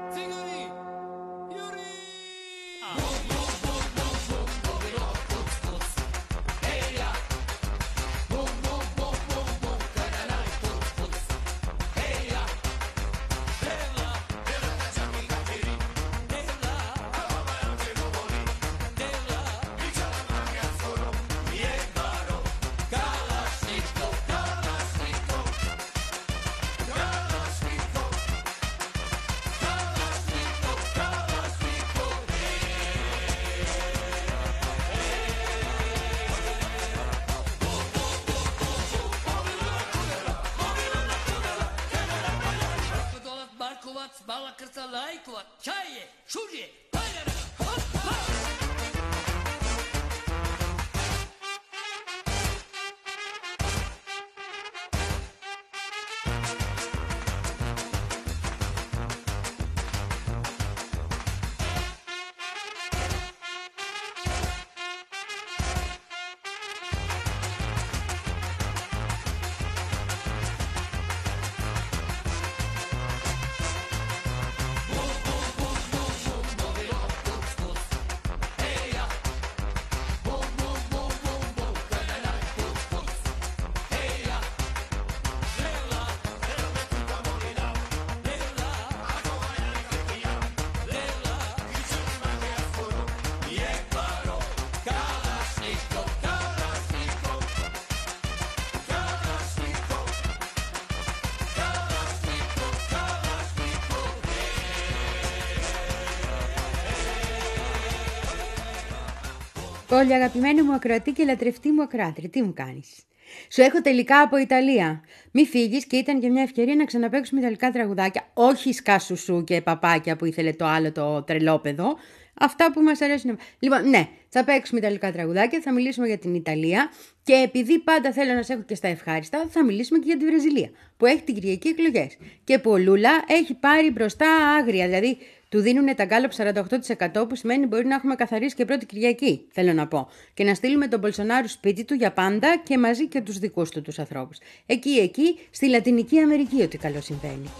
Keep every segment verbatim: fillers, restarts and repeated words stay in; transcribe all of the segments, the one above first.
Bala krca lajkova, čaje, šužje, paljara, hop, hop! Πολύ αγαπημένη μου ακροατή και λατρευτή μου ακράτρη, τι μου κάνεις? Σου έχω τελικά από Ιταλία. Μη φύγεις και ήταν και μια ευκαιρία να ξαναπαίξουμε ιταλικά τραγουδάκια. Όχι σκάσουσου και παπάκια που ήθελε το άλλο το τρελόπεδο. Αυτά που μας αρέσουν. Λοιπόν, ναι, θα παίξουμε ιταλικά τραγουδάκια, θα μιλήσουμε για την Ιταλία και επειδή πάντα θέλω να σε έχω και στα ευχάριστα, θα μιλήσουμε και για τη Βραζιλία που έχει την Κυριακή εκλογές και που ο Λούλα έχει πάρει μπροστά άγρια, δηλαδή του δίνουν τα γκάλωπ σαράντα οκτώ τοις εκατό που σημαίνει μπορεί να έχουμε καθαρίσει και πρώτη Κυριακή, θέλω να πω, και να στείλουμε τον Μπολσονάρου σπίτι του για πάντα και μαζί και τους δικούς του τους ανθρώπους. Εκεί, εκεί, στη Λατινική Αμερική ό,τι καλό συμβαίνει.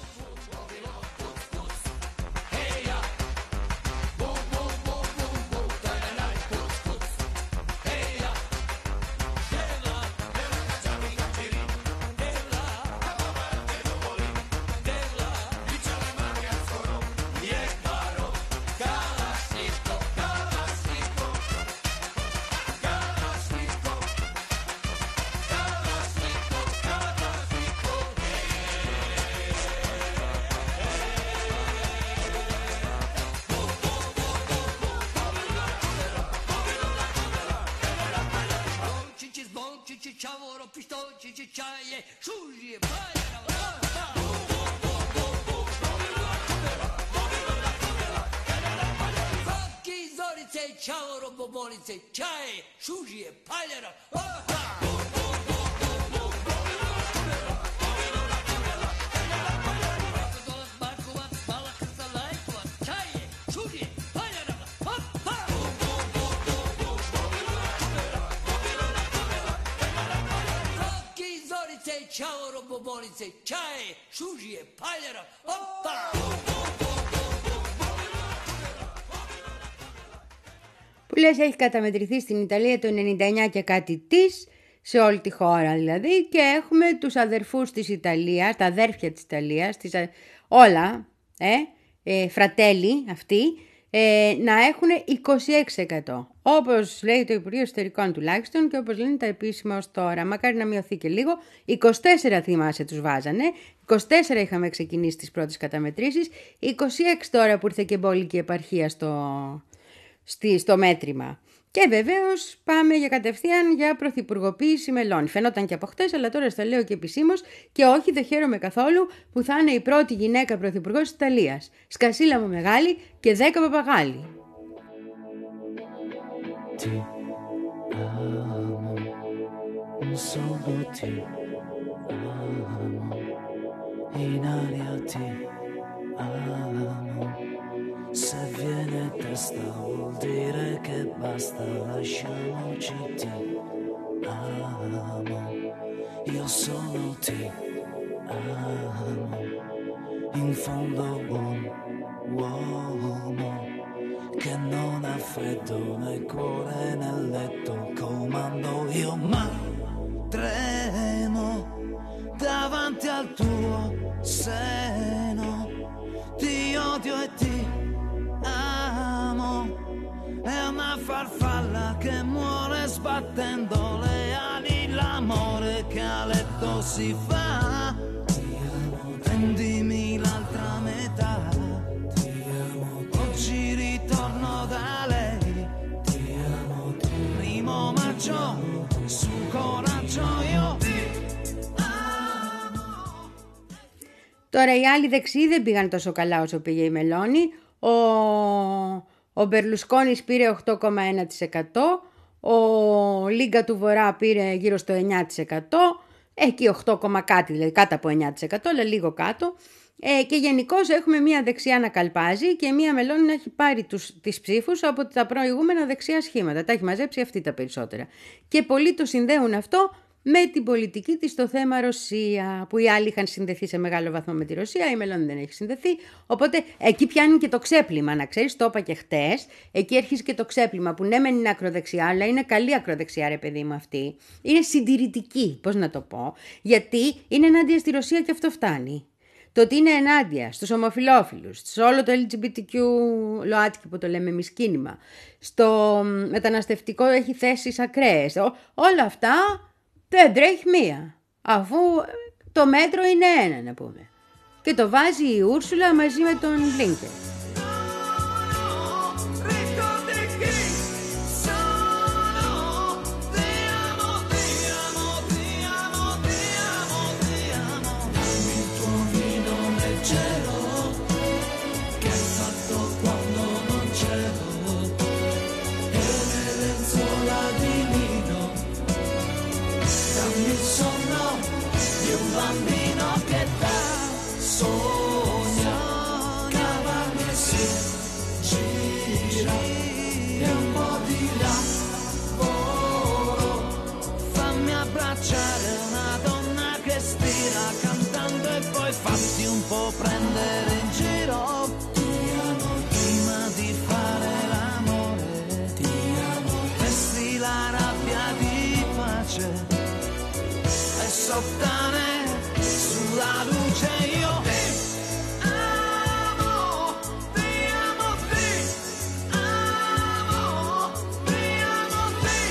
Που λες έχει καταμετρηθεί στην Ιταλία το ενενήντα εννιά και κάτι της, σε όλη τη χώρα δηλαδή, και έχουμε τους αδερφούς της Ιταλίας, τα αδέρφια της Ιταλίας, τις, όλα, ε, ε, φρατέλοι αυτοί, ε, να έχουν είκοσι έξι τοις εκατό. Όπως λέει το Υπουργείο Εσωτερικών τουλάχιστον και όπως λένε τα επίσημα ως τώρα. Μακάρι να μειωθεί και λίγο. είκοσι τέσσερα θυμάσαι τους βάζανε. είκοσι τέσσερα είχαμε ξεκινήσει τις πρώτες καταμετρήσεις. είκοσι έξι τώρα που ήρθε και εμπόλικη επαρχία στο, στη, στο μέτρημα. Και βεβαίως πάμε για κατευθείαν για πρωθυπουργοποίηση μελών. Φαινόταν και από χτες, αλλά τώρα στα λέω και επισήμως και όχι, δεν χαίρομαι καθόλου που θα είναι η πρώτη γυναίκα πρωθυπουργός της Ιταλίας. Σκασίλα μου μεγάλη και δέκα παπαγάλοι. Ti amo, solo ti amo, in aria ti amo, se viene testa vuol dire che basta, lasciamoci ti amo, io solo ti amo, in fondo un uomo che non ha freddo né cuore nel letto, comando io ma tremo davanti al tuo seno, ti odio e ti amo, è una farfalla che muore sbattendo le ali, l'amore che a letto si fa, prendimi l'altra metà, oggi ritorno da lei, primo maggio, su coraggio io ti amo. Τώρα οι άλλοι δεξιοί δεν πήγαν τόσο καλά όσο πήγε η Μελώνη. Ο, ο Μπερλουσκόνης πήρε οκτώ κόμμα ένα τοις εκατό, ο Λίγκα του Βορρά πήρε γύρω στο εννιά τοις εκατό, εκεί οκτώ, κάτι, δηλαδή κάτω από εννιά τοις εκατό, αλλά λίγο κάτω. Ε, και γενικώς έχουμε μία δεξιά να καλπάζει και μία Μελώνη να έχει πάρει τους, τις ψήφους από τα προηγούμενα δεξιά σχήματα. Τα έχει μαζέψει αυτή τα περισσότερα. Και πολλοί το συνδέουν αυτό με την πολιτική της στο θέμα Ρωσία, που οι άλλοι είχαν συνδεθεί σε μεγάλο βαθμό με τη Ρωσία, η Μελώνη δεν έχει συνδεθεί, οπότε εκεί πιάνει και το ξέπλυμα, να ξέρεις, το είπα και χτες, εκεί έρχεται και το ξέπλυμα, που ναι μεν είναι ακροδεξιά, αλλά είναι καλή ακροδεξιά ρε παιδί μου αυτή, είναι συντηρητική, πώς να το πω, γιατί είναι ενάντια στη Ρωσία και αυτό φτάνει. Το ότι είναι ενάντια στους ομοφυλόφιλους, σε όλο το ελ τζι μπι τι κιου ΛΟΑΤΚΙ που το λέμε εμείς κίνημα, στο μεταναστευτικό έχει θέσεις ακραίες, όλα αυτά δεν τρέχει μία, αφού το μέτρο είναι ένα να πούμε. Και το βάζει η Ούρσουλα μαζί με τον Μπλίνκεν. Fatti un po' prendere in giro, ti amo, prima di fare l'amore, ti amo, vesti la rabbia di pace e sottane sulla luce io ti amo, ti amo, ti amo, ti amo, ti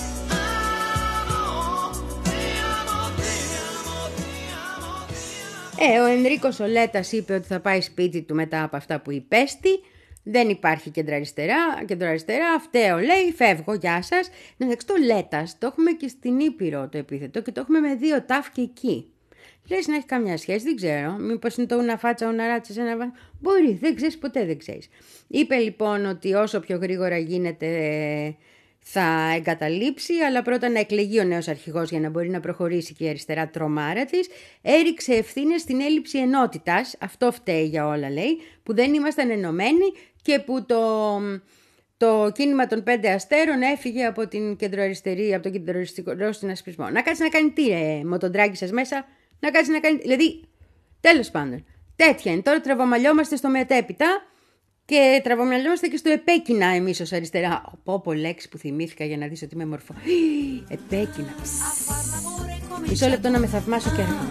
amo, ti amo, ti amo, ti amo. Ε, ο Ενρίκος ο Λέτας είπε ότι θα πάει σπίτι του μετά από αυτά που υπέστη. Δεν υπάρχει κεντροαριστερά, κεντροαριστερά, φταίω λέει, φεύγω, γεια σας. Να εντάξει, το Λέτας το έχουμε και στην Ήπειρο το επίθετο και το έχουμε με δύο τάφ και εκεί. Λες να έχει καμιά σχέση, δεν ξέρω. Μήπως είναι το ούνα φάτσα, ούνα ράτσα σε ένα βάθο. Μπορεί, δεν ξέρεις, ποτέ δεν ξέρεις. Είπε λοιπόν ότι όσο πιο γρήγορα γίνεται θα εγκαταλείψει, αλλά πρώτα να εκλεγεί ο νέος αρχηγός για να μπορεί να προχωρήσει και η αριστερά τρομάρα της. Έριξε ευθύνες στην έλλειψη ενότητας, αυτό φταίει για όλα λέει, που δεν ήμασταν ενωμένοι και που το, το κίνημα των πέντε αστέρων έφυγε από την κεντροαριστερή, από τον κεντροαριστερό συνασπισμό. Να κάτσει να κάνει τι ρε, Μοτοντράκη σας μέσα, να κάτσει να κάνει, δηλαδή, τέλος πάντων, τέτοια είναι. Τώρα τραβομαλιόμαστε στο μετέπειτα. Και τραβομυαλιόμαστε και στο επέκεινα εμείς ως αριστερά. Πω πω λέξη που θυμήθηκα για να δεις ότι είμαι μορφό. Επέκεινα. Μισό λεπτό να με θαυμάσω και έρχομαι.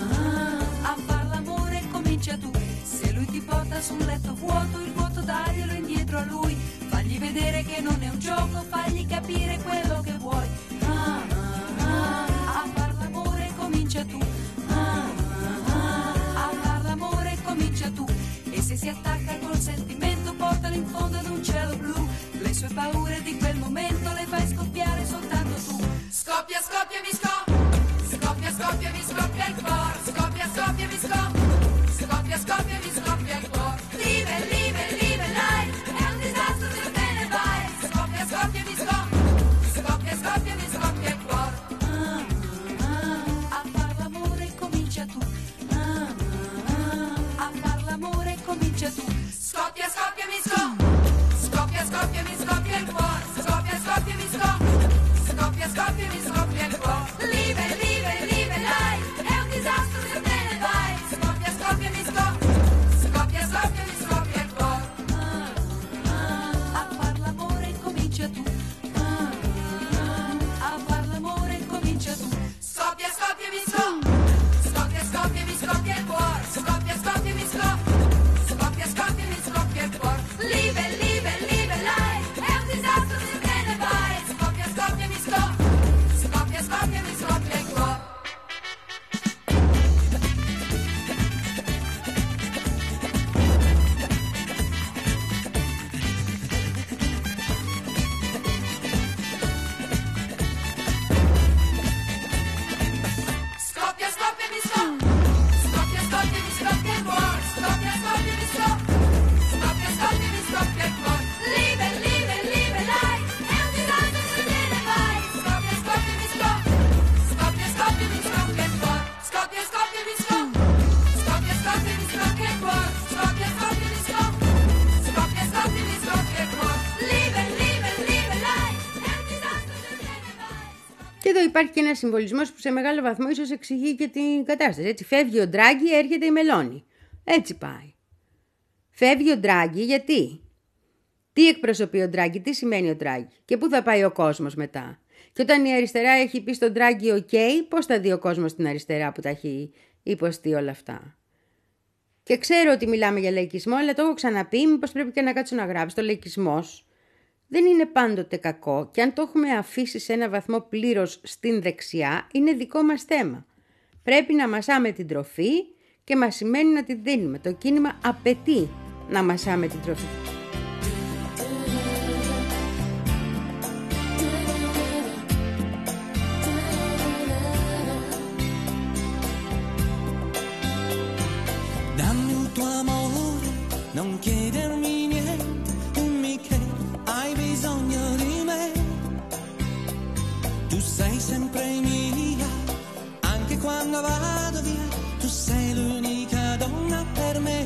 Se si attacca col sentimento portalo in fondo ad un cielo blu, le sue paure di quel momento le fai scoppiare soltanto tu. Scoppia, scoppia, mi scoppia, scoppia, scoppia, mi scoppia il cuore, scoppia, scoppia, mi scoppia, scoppia, scoppia, mi scoppia il cuore. Live, live, live, life, è un disastro se te ne vai. Scoppia, scoppia, mi scoppia, scoppia, scoppia, mi scoppia il cuore. Ah, ah, a far l'amore comincia tu. Ah, ah, a far l'amore comincia tu. Scoppia, scoppia, mi scoppia, scoppia, scoppia, mi scoppia il cuore. Scoppia, scoppia, mi scoppia, scoppia, scoppia, mi scoppia il cuore. Live, live, live, life, è un disastro se te ne vai. Scoppia, scoppia, mi scoppia, εδώ υπάρχει και ένα συμβολισμός που σε μεγάλο βαθμό ίσως εξηγεί και την κατάσταση. Έτσι, φεύγει ο Ντράγκη, έρχεται η Μελώνη. Έτσι πάει. Φεύγει ο Ντράγκη γιατί? Τι εκπροσωπεί ο Ντράγκη, τι σημαίνει ο Ντράγκη και πού θα πάει ο κόσμος μετά? Και όταν η αριστερά έχει πει στον Ντράγκη οκ, πώς θα δει ο κόσμος στην αριστερά που τα έχει υποστεί όλα αυτά? Και ξέρω ότι μιλάμε για λαϊκισμό, αλλά το έχω ξαναπεί, μήπως πρέπει και να κάτσω να γράψω. Το λαϊκισμός δεν είναι πάντοτε κακό και αν το έχουμε αφήσει σε ένα βαθμό πλήρως στην δεξιά, είναι δικό μας θέμα. Πρέπει να μασάμε την τροφή και μας σημαίνει να την δίνουμε. Το κίνημα απαιτεί να μασάμε την τροφή. Non chiedermi niente, dimmi che hai bisogno di me. Tu sei sempre mia, anche quando vado via. Tu sei l'unica donna per me.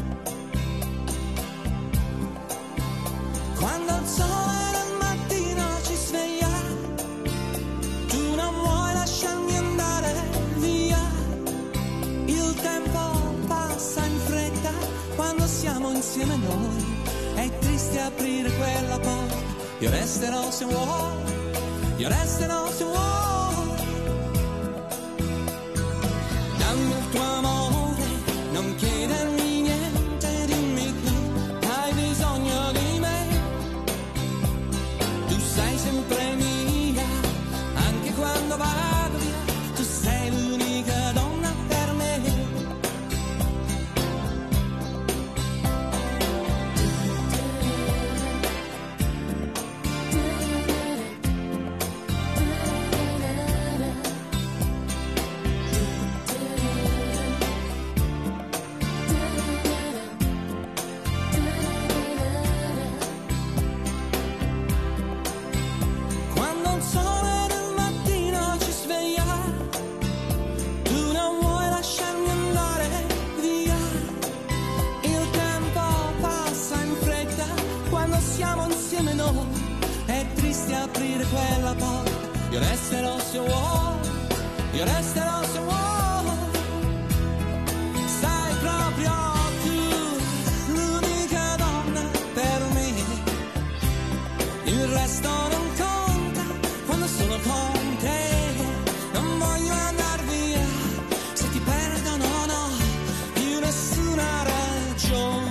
Quando il sole del mattino ci sveglia, tu non vuoi lasciarmi andare via. Il tempo passa in fretta quando siamo insieme noi, è triste aprire quella porta. Io resterò se vuoi, io resterò se vuoi. Dammi il tuo amore, non chiedermi niente, dimmi che hai bisogno di me. Tu sei sempre mia, anche quando vado via. Tu sei l'unica donna per me. Aprire quella porta, io resterò se vuoi, io resterò se vuoi. Sei proprio tu, l'unica donna per me. Il resto non conta quando sono con te. Non voglio andar via, se ti perdo non ho più nessuna ragione.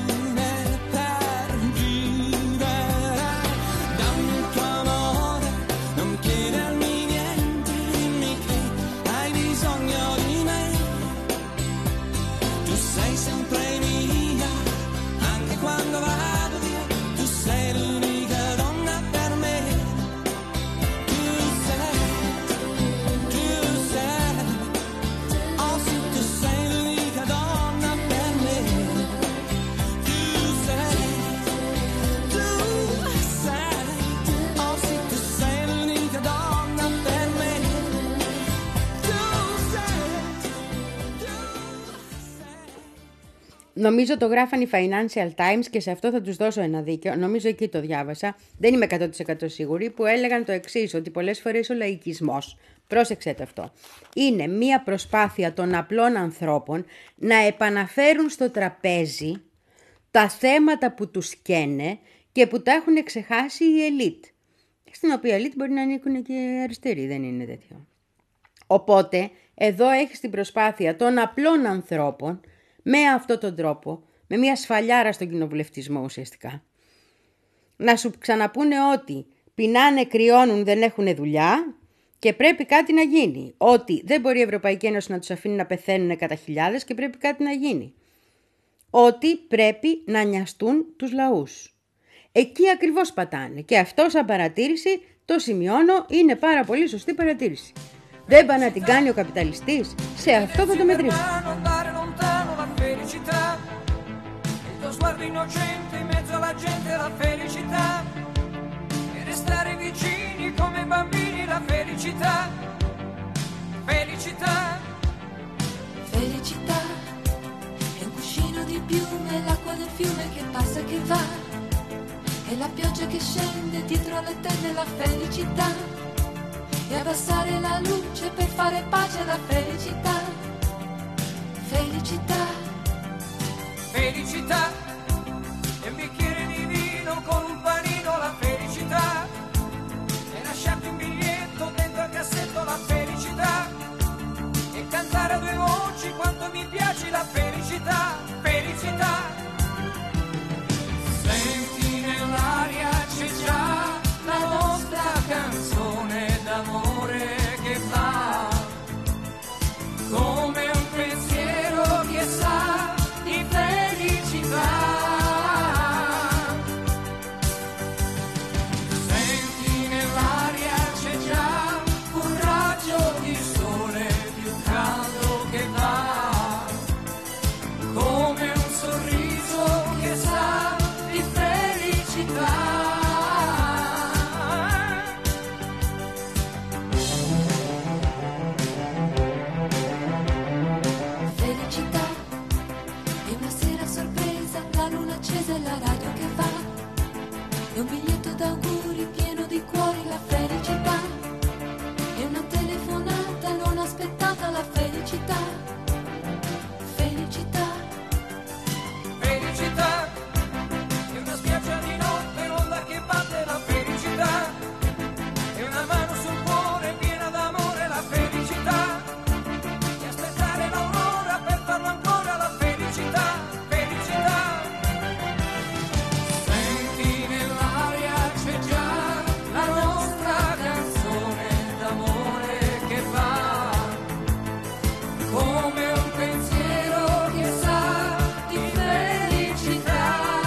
Νομίζω το γράφαν οι Financial Times και σε αυτό θα τους δώσω ένα δίκιο. Νομίζω εκεί το διάβασα. Δεν είμαι εκατό τοις εκατό σίγουρη, που έλεγαν το εξής, ότι πολλές φορές ο λαϊκισμός, πρόσεξε το αυτό, είναι μία προσπάθεια των απλών ανθρώπων να επαναφέρουν στο τραπέζι τα θέματα που τους καίνε και που τα έχουν ξεχάσει οι ελίτ. Στην οποία ελίτ μπορεί να ανήκουν και αριστεροί, δεν είναι τέτοιο. Οπότε, εδώ έχεις την προσπάθεια των απλών ανθρώπων με αυτόν τον τρόπο, με μια σφαλιάρα στον κοινοβουλευτισμό ουσιαστικά, να σου ξαναπούνε ότι πεινάνε, κρυώνουν, δεν έχουν δουλειά και πρέπει κάτι να γίνει. Ότι δεν μπορεί η Ευρωπαϊκή Ένωση να τους αφήνει να πεθαίνουν κατά χιλιάδες και πρέπει κάτι να γίνει. Ότι πρέπει να νοιαστούν τους λαούς. Εκεί ακριβώς πατάνε. Και αυτό σαν παρατήρηση, το σημειώνω, είναι πάρα πολύ σωστή παρατήρηση. Δεν πάει να την κάνει ο καπιταλιστής, σε αυτό θα το μετρήσει. Il tuo sguardo innocente in mezzo alla gente, la felicità, e restare vicini come bambini, la felicità, felicità, felicità, è un cuscino di piume, l'acqua del fiume che passa e che va, è la pioggia che scende dietro le tende, la felicità, e abbassare la luce per fare pace alla felicità. Felicità, Felicità, e un bicchiere di vino con un panino, la felicità. E lasciarti un biglietto dentro al cassetto, la felicità. E cantare a due voci quanto mi piace la felicità. Felicità. Senti nell'aria c'è già la nostra canzone d'amore che va come un pensiero che sa di felicità. Senti nell'aria c'è già un raggio di sole più caldo che va come un sorriso che sa di felicità. felicità. E una sera a sorpresa, la luna accesa e la radio che va. E un biglietto d'auguri pieno di cuori, la felicità. E una telefonata non aspettata, la felicità. Felicità. Felicità, e una spiaggia di notte, l'onda che batte, la felicità. E una mano sul cuore piena d'amore, la felicità. E aspettare l'aurora per farlo ancora, la felicità. Felicità. Senti nell'aria c'è già la nostra canzone d'amore che va come un pensiero che sa di felicità.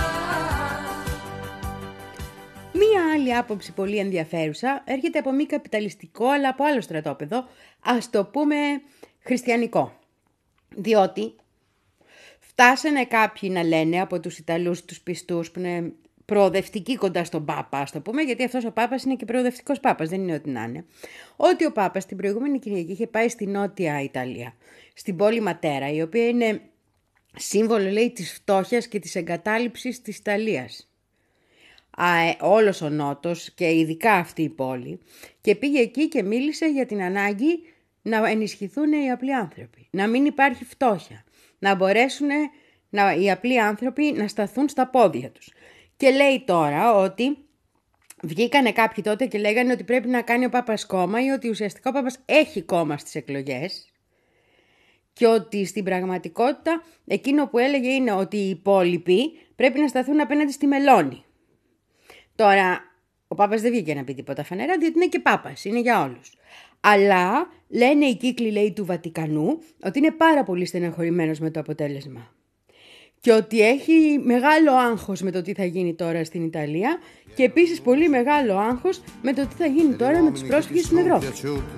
Μία άλλη άποψη πολύ ενδιαφέρουσα έρχεται από μη καπιταλιστικό αλλά από άλλο στρατόπεδο, ας το πούμε χριστιανικό. Διότι φτάσανε κάποιοι να λένε από τους Ιταλούς τους πιστούς που είναι προοδευτικοί κοντά στον Πάπα, ας το πούμε, γιατί αυτός ο Πάπας είναι και προοδευτικός Πάπας, δεν είναι ό,τι να είναι, ότι ο Πάπας την προηγούμενη Κυριακή είχε πάει στη Νότια Ιταλία, στην πόλη Ματέρα, η οποία είναι σύμβολο, λέει, της φτώχειας και της εγκατάλειψης της Ιταλίας. Α, ε, όλος ο Νότος και ειδικά αυτή η πόλη, και πήγε εκεί και μίλησε για την ανάγκη να ενισχυθούν οι απλοί άνθρωποι, να μην υπάρχει φτώχεια, να μπορέσουν να, οι απλοί άνθρωποι να σταθούν στα πόδια τους. Και λέει τώρα ότι βγήκανε κάποιοι τότε και λέγανε ότι πρέπει να κάνει ο Πάπας κόμμα ή ότι ουσιαστικά ο Πάπας έχει κόμμα στις εκλογές και ότι στην πραγματικότητα εκείνο που έλεγε είναι ότι οι υπόλοιποι πρέπει να σταθούν απέναντι στη Μελώνη. Τώρα, ο Πάπας δεν βγήκε να πει τίποτα φανερά, διότι είναι και Πάπας, είναι για όλους. Αλλά λένε οι κύκλοι, λέει, του Βατικανού ότι είναι πάρα πολύ στεναχωρημένος με το αποτέλεσμα. Και ότι έχει μεγάλο άγχος με το τι θα γίνει τώρα στην Ιταλία και επίσης πολύ μεγάλο άγχος με το τι θα γίνει τώρα με τους πρόσφυγες στην Ευρώπη.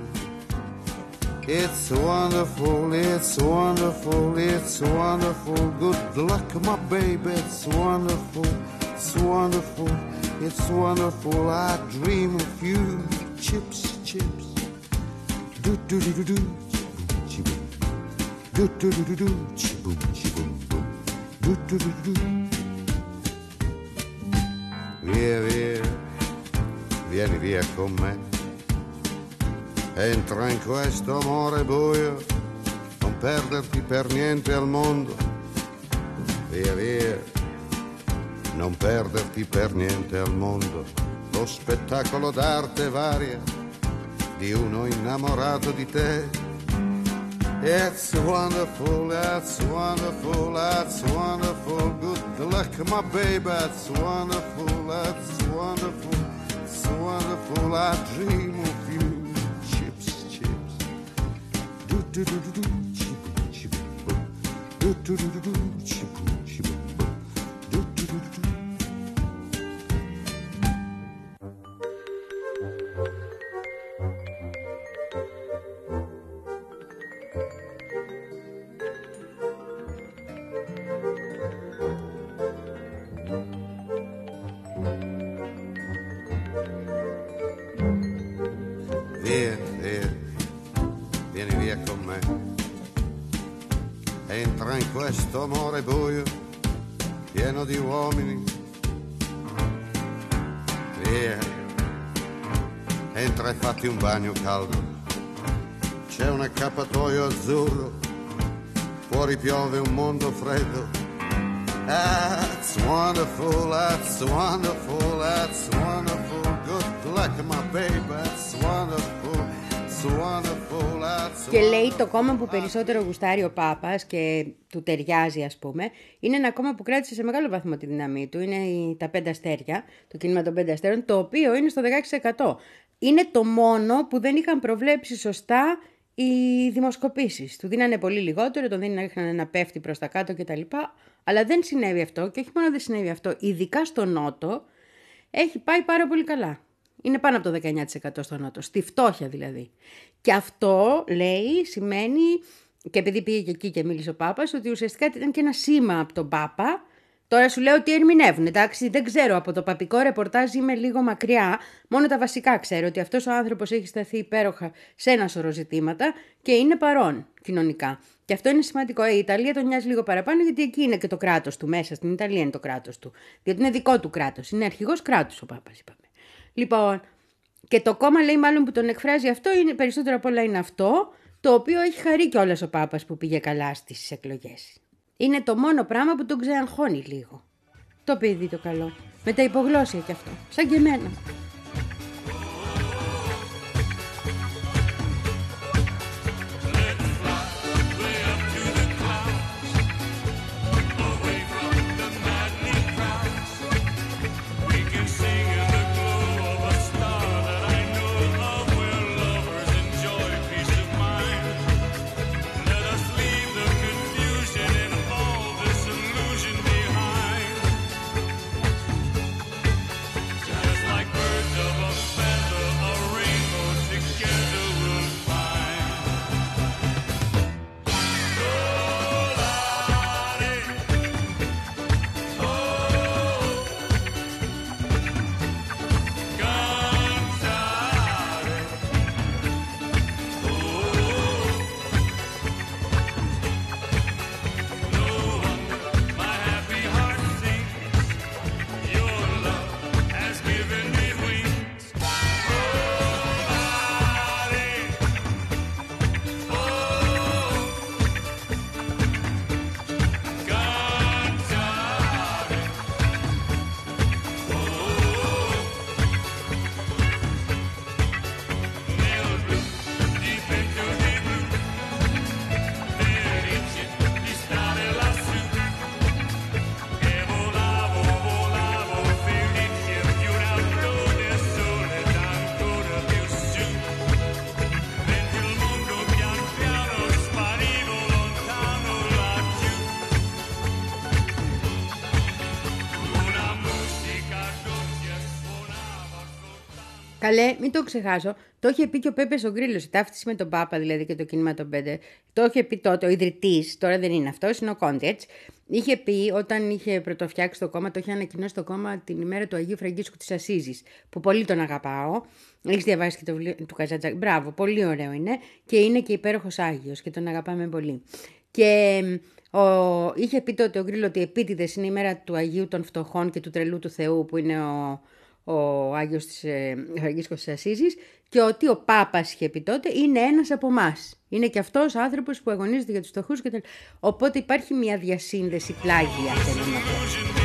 It's wonderful, it's wonderful, it's wonderful. Good luck, my baby, it's wonderful, it's wonderful, it's wonderful. I dream of you, chips, chips. Do do do do do, chiboom, do do do do do, chiboom, chiboom, boom, do do do do. Via, via, vieni via con me. Entra in questo amore buio, non perderti per niente al mondo. Via, via, non perderti per niente al mondo. Lo spettacolo d'arte varia di uno innamorato di te. It's wonderful, it's wonderful, it's wonderful. Good luck, my baby, it's wonderful, it's wonderful, it's wonderful. I dream of you. Do do do do, chiboom, chiboom, boom. Do do do do do, chiboom, chiboom, boom. Do do do do do. Via, via, vieni via con me. Entra in questo amore buio, pieno di uomini. Via, entra e fatti un bagno caldo. C'è un accappatoio azzurro, fuori piove un mondo freddo. That's wonderful, that's wonderful, that's wonderful. Good luck, my baby, that's wonderful, that's wonderful, that's Και λέει το κόμμα που περισσότερο γουστάρει ο Πάπας και του ταιριάζει, ας πούμε, είναι ένα κόμμα που κράτησε σε μεγάλο βαθμό τη δύναμή του. Είναι η, τα πέντε αστέρια, το κίνημα των πέντε αστέρων, το οποίο είναι στο δεκαέξι τοις εκατό. Είναι το μόνο που δεν είχαν προβλέψει σωστά οι δημοσκοπήσεις. Του δίνανε πολύ λιγότερο, τον δίνανε να πέφτει προς τα κάτω κτλ. Αλλά δεν συνέβη αυτό, και όχι μόνο δεν συνέβη αυτό, ειδικά στο Νότο έχει πάει πάρα πολύ καλά. Είναι πάνω από το δεκαεννιά τοις εκατό στο Νότο, στη φτώχεια δηλαδή. Και αυτό, λέει, σημαίνει, και επειδή πήγε και εκεί και μίλησε ο Πάπας, ότι ουσιαστικά ήταν και ένα σήμα από τον Πάπα. Τώρα σου λέω ότι ερμηνεύουν, εντάξει, δεν ξέρω, από το παπικό ρεπορτάζ είμαι λίγο μακριά, μόνο τα βασικά ξέρω, ότι αυτός ο άνθρωπος έχει σταθεί υπέροχα σε ένα σωρό ζητήματα και είναι παρόν κοινωνικά. Και αυτό είναι σημαντικό. Η Ιταλία τον νοιάζει λίγο παραπάνω, γιατί εκεί είναι και το κράτος του, μέσα στην Ιταλία είναι το κράτος του. Διότι είναι δικό του κράτος, είναι αρχηγός κράτους ο Πάπας, είπαμε. Λοιπόν, και το κόμμα, λέει, μάλλον που τον εκφράζει αυτό, είναι, περισσότερο απ' όλα είναι αυτό, το οποίο έχει χαρεί κιόλας ο Πάπας που πήγε καλά στις εκλογές. Είναι το μόνο πράγμα που τον ξεαγχώνει λίγο. Το παιδί το καλό. Με τα υπογλώσσια κι αυτό. Σαν και εμένα. Καλέ, μην το ξεχάσω. Το είχε πει και ο Πέπες ο Γκρίλος, η ταύτιση με τον Πάπα δηλαδή και το κίνημα των πέντε. Το είχε πει τότε ο ιδρυτής, τώρα δεν είναι αυτός, είναι ο Κόντετς. Είχε πει όταν είχε πρωτοφτιάξει το κόμμα, το είχε ανακοινώσει το κόμμα την ημέρα του Αγίου Φραγκίσκου της Ασσίζης, που πολύ τον αγαπάω. Έχεις διαβάσει και το βιβλίο του Καζαντζάκη. Μπράβο, πολύ ωραίο είναι και είναι και υπέροχος Άγιος και τον αγαπάμε πολύ. Και ο... είχε πει τότε ο Γκρίλο ότι επίτηδες είναι η μέρα του Αγίου των Φτωχών και του Τρελού του Θεού, που είναι ο. ο Άγιος της ε, Φραγκίσκος της Ασσίζης, και ότι ο Πάπας, είχε πει τότε, είναι ένας από εμάς. Είναι και αυτός ο άνθρωπος που αγωνίζεται για τους φτωχούς. Και... Οπότε υπάρχει μια διασύνδεση πλάγια, θέλω να πω.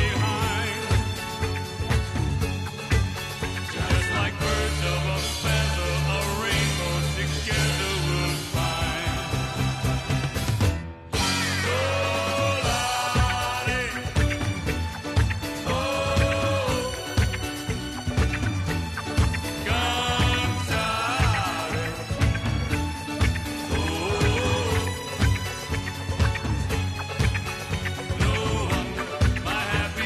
My happy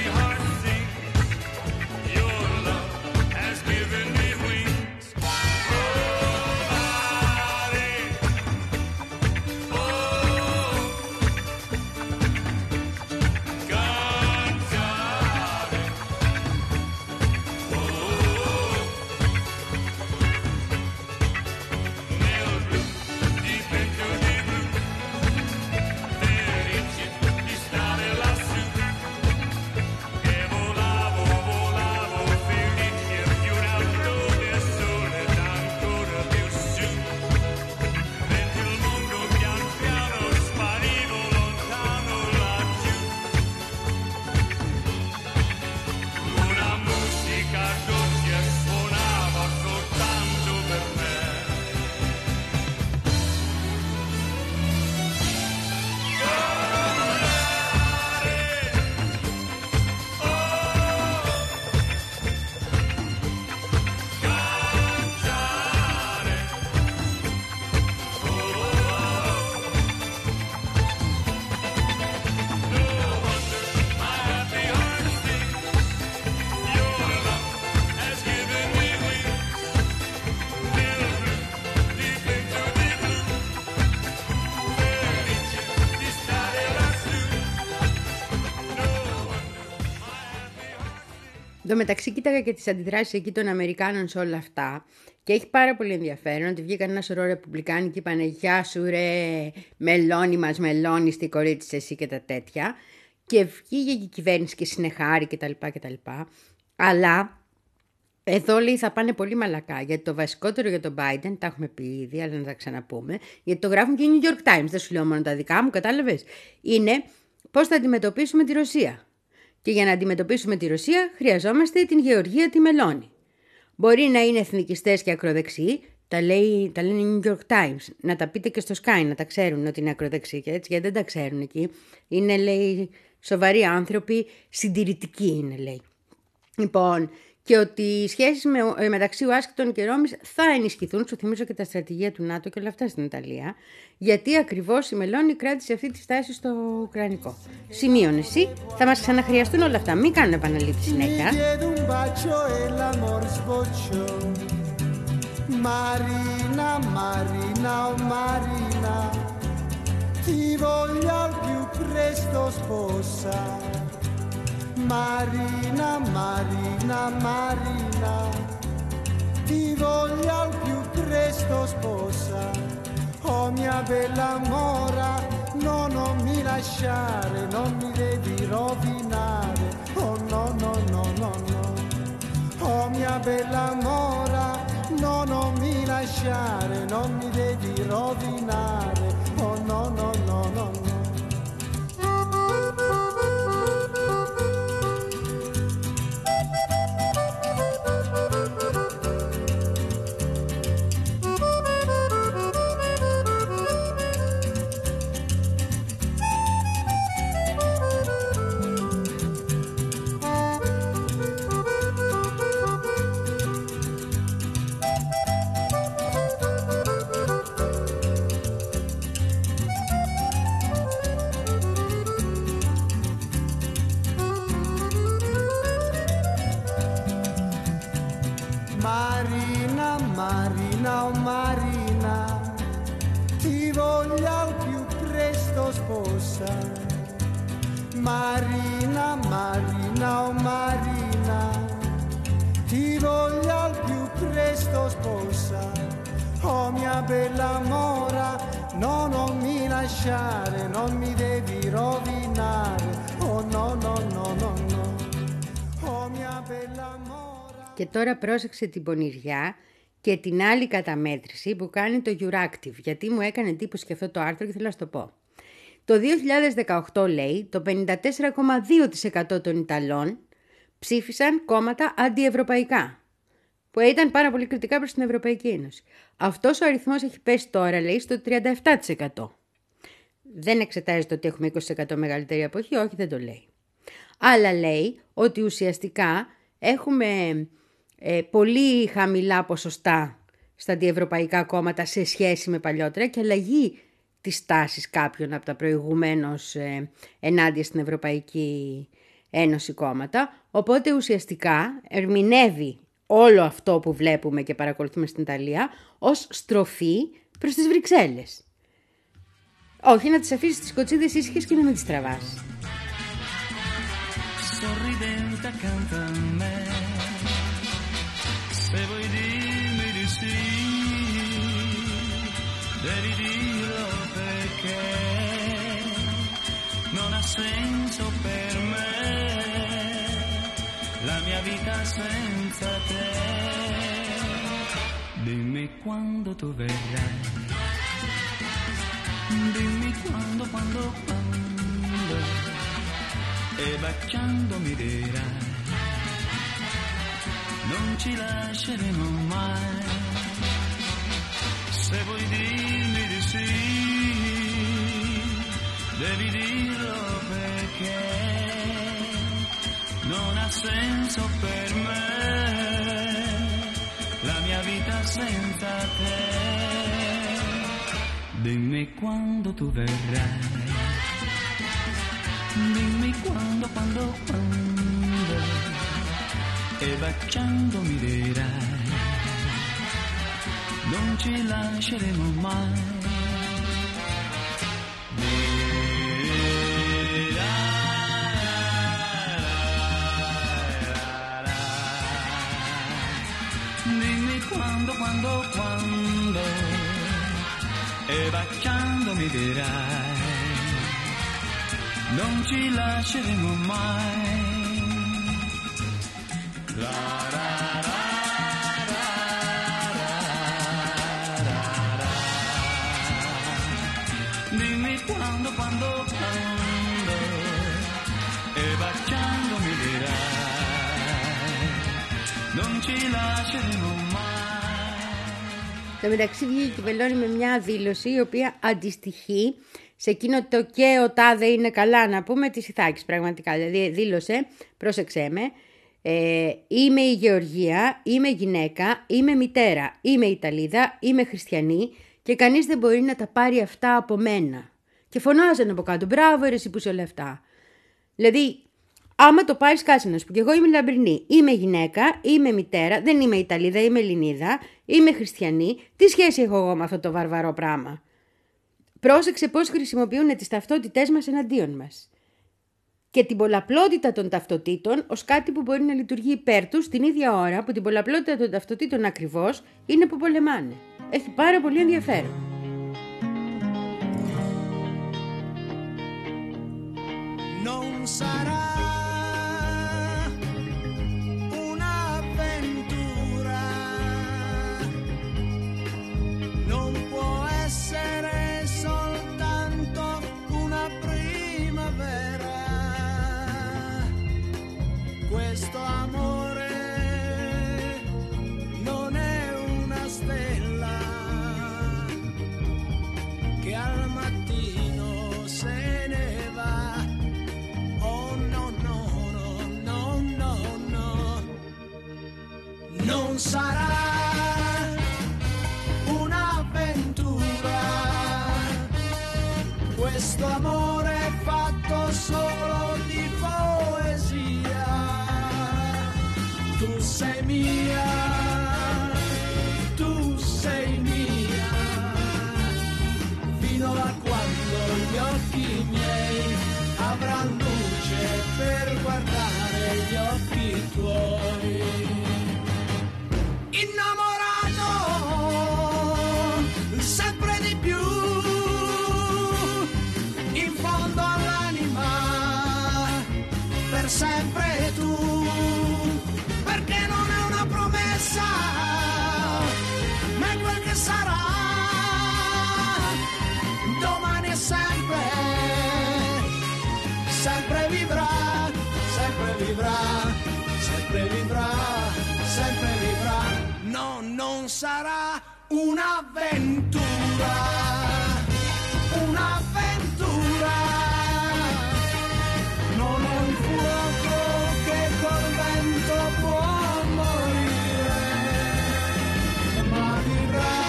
Εν τω μεταξύ κοίταγα και τις αντιδράσεις εκεί των Αμερικάνων σε όλα αυτά και έχει πάρα πολύ ενδιαφέρον ότι βγήκαν ένα σωρό ρεπουμπλικάνοι και είπανε «Γεια σου ρε, μελώνει μας, μελώνει στη κορίτσι εσύ» και τα τέτοια, και βγήκε και η κυβέρνηση και συνεχάρη κτλ. κτλ. Αλλά εδώ λέει θα πάνε πολύ μαλακά, γιατί το βασικότερο για τον Biden, τα έχουμε πει ήδη, αλλά να τα ξαναπούμε, γιατί το γράφουν και οι New York Times, δεν σου λέω μόνο τα δικά μου, κατάλαβες, είναι πώς θα αντιμετωπίσουμε τη Ρωσία. Και για να αντιμετωπίσουμε τη Ρωσία χρειαζόμαστε την Γεωργία τη Μελώνη. Μπορεί να είναι εθνικιστές και ακροδεξιοί, τα, λέει, τα λένε οι New York Times, να τα πείτε και στο Sky να τα ξέρουν ότι είναι ακροδεξιοί και έτσι, γιατί δεν τα ξέρουν εκεί. Είναι, λέει, σοβαροί άνθρωποι, συντηρητικοί είναι, λέει. Λοιπόν, και ότι οι σχέσεις με, μεταξύ Ουάσιγκτον και Ρώμης θα ενισχυθούν, σου θυμίζω και τα στρατηγία του ΝΑΤΟ και όλα αυτά στην Ιταλία, γιατί ακριβώς η Μελώνη κράτησε αυτή τη στάση στο Ουκρανικό. Σημείων εσύ, θα μας ξαναχρειαστούν όλα αυτά, μην κάνουν επαναλήψη συνέχεια. Marina, Marina, oh Marina, ti voglio al più presto sposa. Marina, Marina, Marina, ti voglio al più presto sposa. Oh mia bella mora, no, non mi lasciare, non mi devi rovinare. Oh no, no, no, no, no. Oh mia bella mora, no, non mi lasciare, non mi devi rovinare. Oh no, no, no, no, no. Marina, Marina, oh Marina, ti voglio al più presto sposa. Marina, Marina, oh Marina, ti voglio al più presto sposa. Oh mia bella mora, no, non mi lasciare, non mi devi rovinare. Oh no, no, no, no, no. Oh mia bella mora. Και τώρα πρόσεξε την πονηριά και την άλλη καταμέτρηση που κάνει το Euractiv, γιατί μου έκανε εντύπωση και αυτό το άρθρο και θέλω να σου το πω. Το δύο χιλιάδες δεκαοκτώ λέει το πενήντα τέσσερα κόμμα δύο τοις εκατό των Ιταλών ψήφισαν κόμματα αντιευρωπαϊκά, που ήταν πάρα πολύ κριτικά προς την Ευρωπαϊκή Ένωση. Αυτός ο αριθμός έχει πέσει τώρα, λέει, στο τριάντα επτά τοις εκατό. Δεν εξετάζεται ότι έχουμε είκοσι τοις εκατό μεγαλύτερη αποχή, όχι, δεν το λέει. Αλλά λέει ότι ουσιαστικά έχουμε ε, πολύ χαμηλά ποσοστά στα αντιευρωπαϊκά κόμματα σε σχέση με παλιότερα και αλλαγή της τάσης κάποιων από τα προηγουμένως ε, ενάντια στην Ευρωπαϊκή Ένωση κόμματα. Οπότε ουσιαστικά ερμηνεύει όλο αυτό που βλέπουμε και παρακολουθούμε στην Ιταλία ως στροφή προς τις Βρυξέλλες. Όχι, να τις αφήσεις τις κοτσίδες ήσυχες και να μην τις τραβάς. Sorridente accanto a me, se vuoi dirmi di sì, devi dirlo perché non ha senso per me la mia vita senza te. Dimmi quando tu verrai, dimmi quando, quando, quando, e baciandomi dirai non ci lasceremo mai. Se vuoi dirmi di sì, devi dirlo perché non ha senso per me la mia vita senza te. Dimmi quando tu verrai, dimmi quando, quando, quando, e baciandomi dirai non ci lasceremo mai. quando, quando, quando, e baciandomi dirai, non ci lasceremo mai. La, la, la, la, la, la, la. Dimmi quando, quando, quando, e baciandomi dirai, non ci lasceremo mai. Στο μεταξύ βγήκε η Κυπελώνη με μια δήλωση η οποία αντιστοιχεί σε εκείνο το και ο τάδε είναι καλά, να πούμε, της Ιθάκης πραγματικά. Δηλαδή δήλωσε, πρόσεξέ με, ε, είμαι η Γεωργία, είμαι γυναίκα, είμαι μητέρα, είμαι Ιταλίδα, είμαι χριστιανή και κανείς δεν μπορεί να τα πάρει αυτά από μένα. Και φωνάζαν από κάτω, μπράβο ρε εσύ που είσαι όλα αυτά. Δηλαδή, άμα το πάρεις κάτσε να σου πω, και εγώ είμαι λαμπρινή, είμαι γυναίκα, είμαι μητέρα, δεν είμαι Ιταλίδα, είμαι Ελληνίδα, είμαι χριστιανή, τι σχέση έχω εγώ με αυτό το βαρβαρό πράγμα. Πρόσεξε πώς χρησιμοποιούν τις ταυτότητές μας εναντίον μας. Και την πολλαπλότητα των ταυτοτήτων ως κάτι που μπορεί να λειτουργεί υπέρ τους την ίδια ώρα που την πολλαπλότητα των ταυτοτήτων ακριβώς είναι που πολεμάνε. Έχει πάρα πολύ ενδιαφέρον. Non sarà un'avventura, non può essere soltanto una primavera, questo amore non è una stella che al mattino se ne va. Oh no no no no no no, non sarà un'avventura, questo amore è fatto solo di poesia. Tu sei mia, tu sei mia, fino a quando gli occhi miei avranno luce per guardare gli occhi tuoi. Innamorato sempre di più, in fondo all'anima, per sempre tu, perché non è una promessa, ma è quel che sarà, domani e sempre. Sempre vivrà, sempre vivrà, sempre vivrà, sempre vivrà. No, non sarà un'avventura, un'avventura. Non è un fuoco che col vento può morire, ma vivrà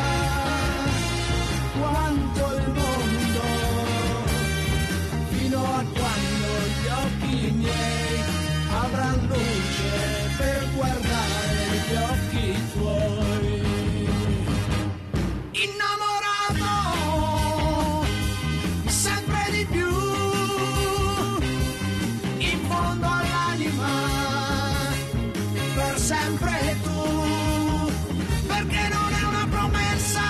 quanto il mondo, fino a quando gli occhi miei avranno luce per guardare gli occhi tuoi. Innamorato sempre di più, in fondo all'anima, per sempre tu, perché non è una promessa,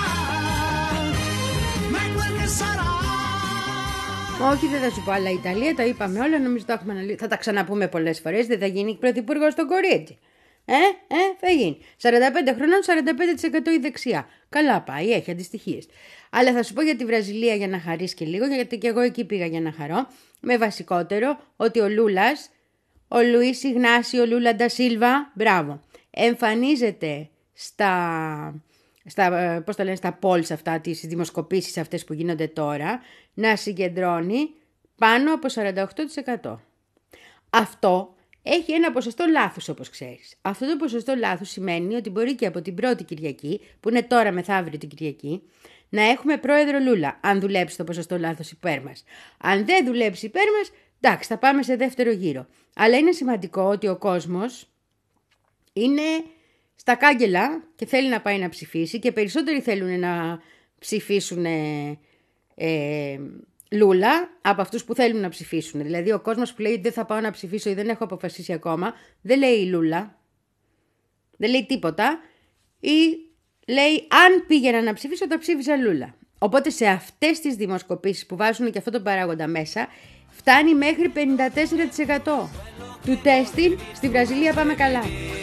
ma è quel che sarà. Όχι, δεν θα σου πω άλλα Ιταλία, τα είπαμε όλα, νομίζω το έχουμε αναλύσει. Θα τα ξαναπούμε πολλές φορές, δεν θα γίνει πρωθυπουργός στο κορίτσι. Ε, ε, θα γίνει. σαράντα πέντε χρονών, σαράντα πέντε τοις εκατό η δεξιά. Καλά πάει, έχει αντιστοιχίες. Αλλά θα σου πω για τη Βραζιλία για να χαρείς και λίγο, γιατί και εγώ εκεί πήγα για να χαρώ. Με βασικότερο ότι ο Λούλας, ο Λουίς Ιγνάσιο Λούλα ντα Σίλβα, μπράβο, εμφανίζεται στα... στα, πώς τα λένε, στα polls αυτά, τις δημοσκοπήσεις αυτές που γίνονται τώρα, να συγκεντρώνει πάνω από σαράντα οκτώ τοις εκατό. Αυτό έχει ένα ποσοστό λάθους, όπως ξέρεις. Αυτό το ποσοστό λάθους σημαίνει ότι μπορεί και από την πρώτη Κυριακή, που είναι τώρα μεθαύριο την Κυριακή, να έχουμε πρόεδρο Λούλα, αν δουλέψει το ποσοστό λάθος υπέρ μας. Αν δεν δουλέψει υπέρ μας, εντάξει, θα πάμε σε δεύτερο γύρο. Αλλά είναι σημαντικό ότι ο κόσμος είναι στα κάγκελα και θέλει να πάει να ψηφίσει και περισσότεροι θέλουν να ψηφίσουν ε, ε, Λούλα από αυτούς που θέλουν να ψηφίσουν. Δηλαδή ο κόσμος που λέει δεν θα πάω να ψηφίσω ή δεν έχω αποφασίσει ακόμα, δεν λέει Λούλα, δεν λέει τίποτα. ή λέει αν πήγαινα να ψηφίσω θα ψήφιζα Λούλα. Οπότε σε αυτές τις δημοσκοπήσεις που βάζουν και αυτό το παράγοντα μέσα φτάνει μέχρι πενήντα τέσσερα τοις εκατό του τέστην. Στη Βραζιλία πάμε καλά.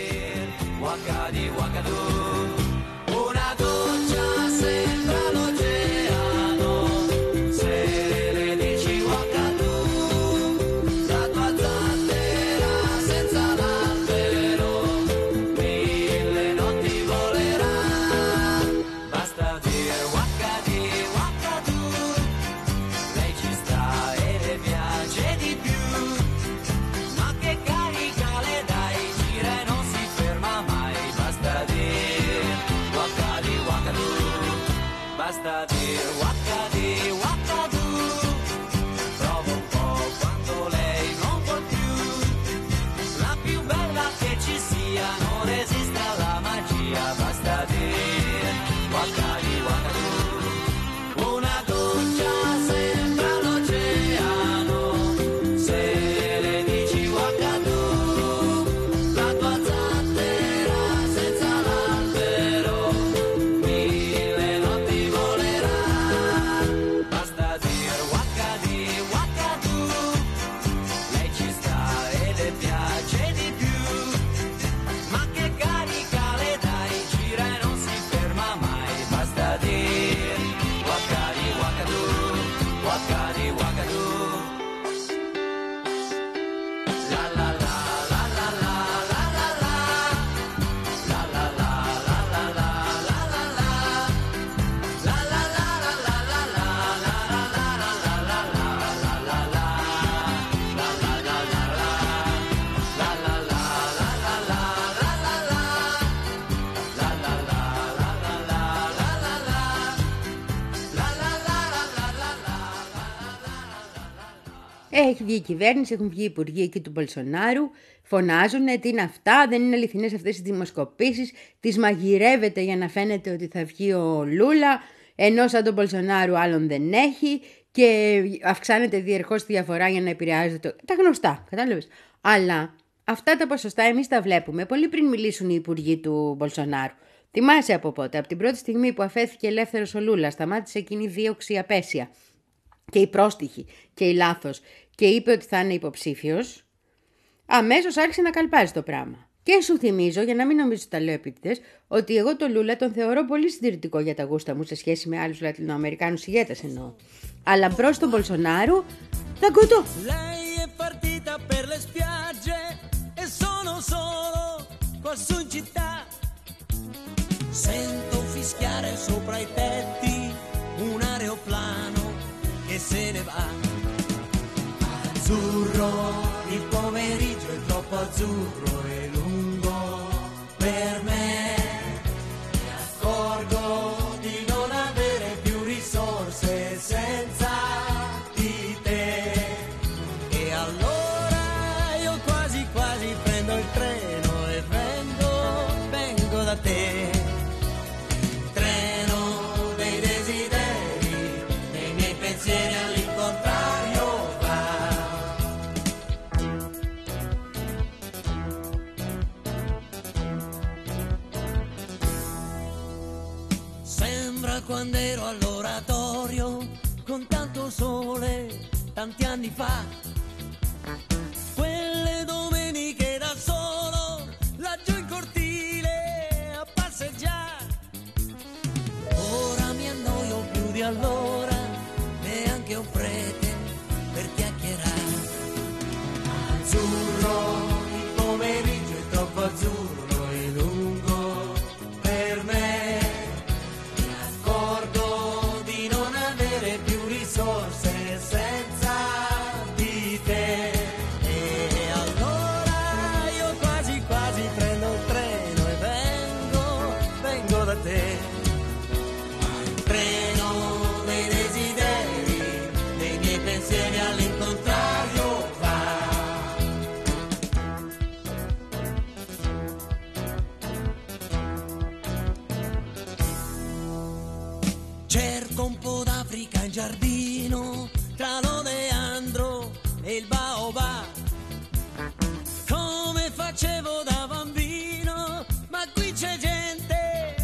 Έχει βγει η κυβέρνηση, έχουν βγει οι υπουργοί εκεί του Μπολσονάρου, φωνάζουν τι είναι αυτά, δεν είναι αληθινές αυτές οι δημοσκοπήσεις, τις μαγειρεύεται για να φαίνεται ότι θα βγει ο Λούλα, ενώ σαν τον Μπολσονάρου άλλον δεν έχει και αυξάνεται διαρκώς τη διαφορά για να επηρεάζεται το... Τα γνωστά, κατάλαβες. Αλλά αυτά τα ποσοστά εμείς τα βλέπουμε πολύ πριν μιλήσουν οι υπουργοί του Μπολσονάρου. Θυμάσαι από πότε, από την πρώτη στιγμή που αφέθηκε ελεύθερος ο Λούλα, σταμάτησε εκείνη η δίωξη απέσια και η πρόστιχη και η λάθος και είπε ότι θα είναι υποψήφιος, αμέσως άρχισε να καλπάζει το πράγμα. Και σου θυμίζω, για να μην νομίζω ότι τα λέω επίτηδες, ότι εγώ τον Λούλα τον θεωρώ πολύ συντηρητικό για τα γούστα μου σε σχέση με άλλους Λατινοαμερικάνους ηγέτες εννοώ. Αλλά μπρος τον Μπολσονάρου, θα κοτώ. Lei è partita per le spiagge e sono solo qua su in città. Sento fischiare sopra i tetti un aeroplano che se ne va. Azzurro, il pomeriggio è troppo azzurro e lungo per me. Mi accorgo di non avere più risorse senza di te. E allora io quasi quasi prendo il treno e vengo, vengo da te. Quando ero all'oratorio con tanto sole tanti anni fa, quelle domeniche da solo laggiù in cortile a passeggiare. Ora mi annoio più di allora, neanche un prete per chiacchierare. Azzurro, il pomeriggio è troppo azzurro e lungo per me. Senza di te. E allora io quasi quasi prendo il treno e vengo, vengo da te. Il treno dei desideri, dei miei pensieri all'incontrario va. Cerco un po' d'Africa in giardino, tra l'oleandro e il baobab, come facevo da bambino, ma qui c'è gente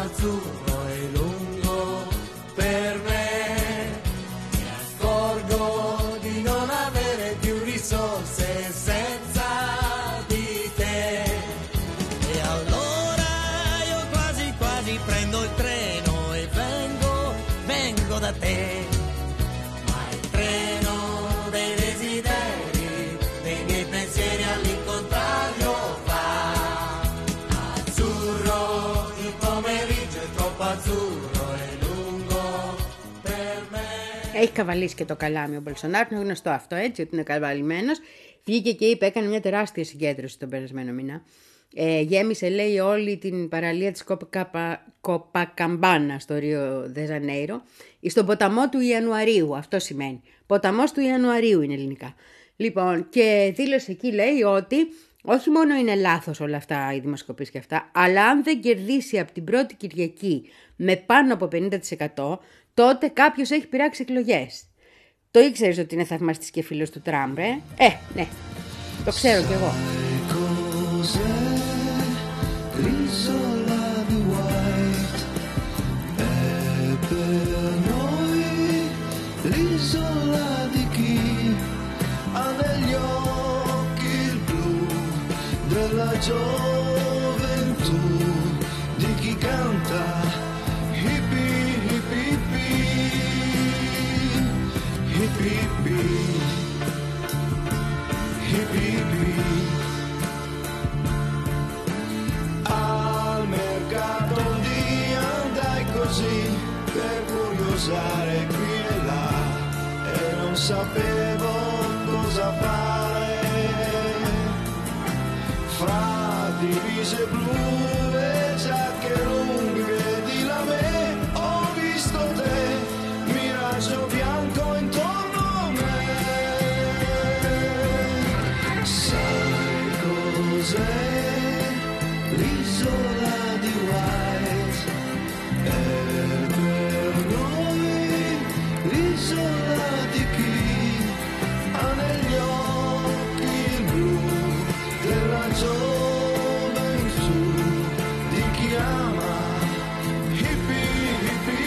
azzurro e lungo per me. Mi accorgo di non avere più risorse senza di te. E allora io quasi quasi prendo il treno e vengo, vengo da te. Ma il treno dei desideri, dei miei pensieri all'incontrario va. Azzurro, il pomeriggio è troppo azzurro e lungo per me. Έχει καβαλήσει και το καλάμι ο Μπολσονάρο, είναι γνωστό αυτό έτσι, ότι είναι καβαλημένος. Βγήκε και είπε, έκανε μια τεράστια συγκέντρωση τον περασμένο μήνα. Ε, γέμισε, λέει, όλη την παραλία της Κοπακαπα... Κοπακαμπάνα στο Ρίο Δε Ζανέιρο, στον ποταμό του Ιανουαρίου. Αυτό σημαίνει. Ποταμός του Ιανουαρίου είναι ελληνικά. Λοιπόν, και δήλωσε εκεί, λέει, ότι όχι μόνο είναι λάθος όλα αυτά οι δημοσκοπήσεις και αυτά, αλλά αν δεν κερδίσει από την πρώτη Κυριακή με πάνω από πενήντα τοις εκατό, τότε κάποιος έχει πειράξει εκλογές. Το ήξερες ότι είναι θαυμαστής και φίλος του Τραμπ, ε? Ε, ναι, το ξέρω κι εγώ. L'isola di White è per noi l'isola di chi ha negli occhi il blu della gioventù, di chi canta hippie hippie hippie hippie hippie hippie. Al mercato un dia andai così per curiosare qui e là e non sapevo cosa fare. Fra divise blu e giacche lunghe di lame ho visto te, miraggio bianco intorno a me. Sai cos'è? L'isola di White è per noi l'isola di chi ha negli occhi il blu della gioventù, di chi ama hippie hippie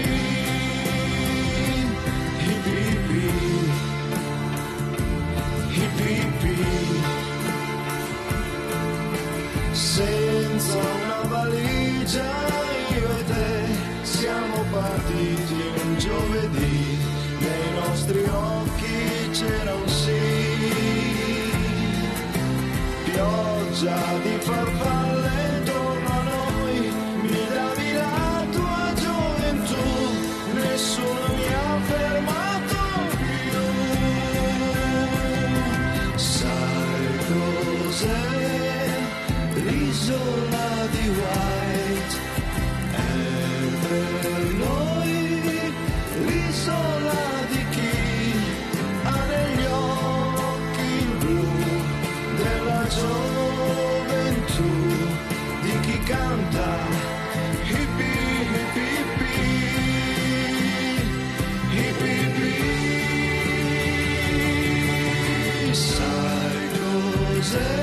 hippie hippie hippie hippie. Senza una valigia io e te siamo partiti un giovedì, nei nostri occhi c'era un sì, pioggia di farfalle intorno a noi, mi davi la tua gioventù, nessuno mi ha fermato più. Sai cos'è? L'isola di White è per noi l'isola di chi ha negli occhi il blu della gioventù, di chi canta hippie hippie hippie hippie hippie. Sai cos'è?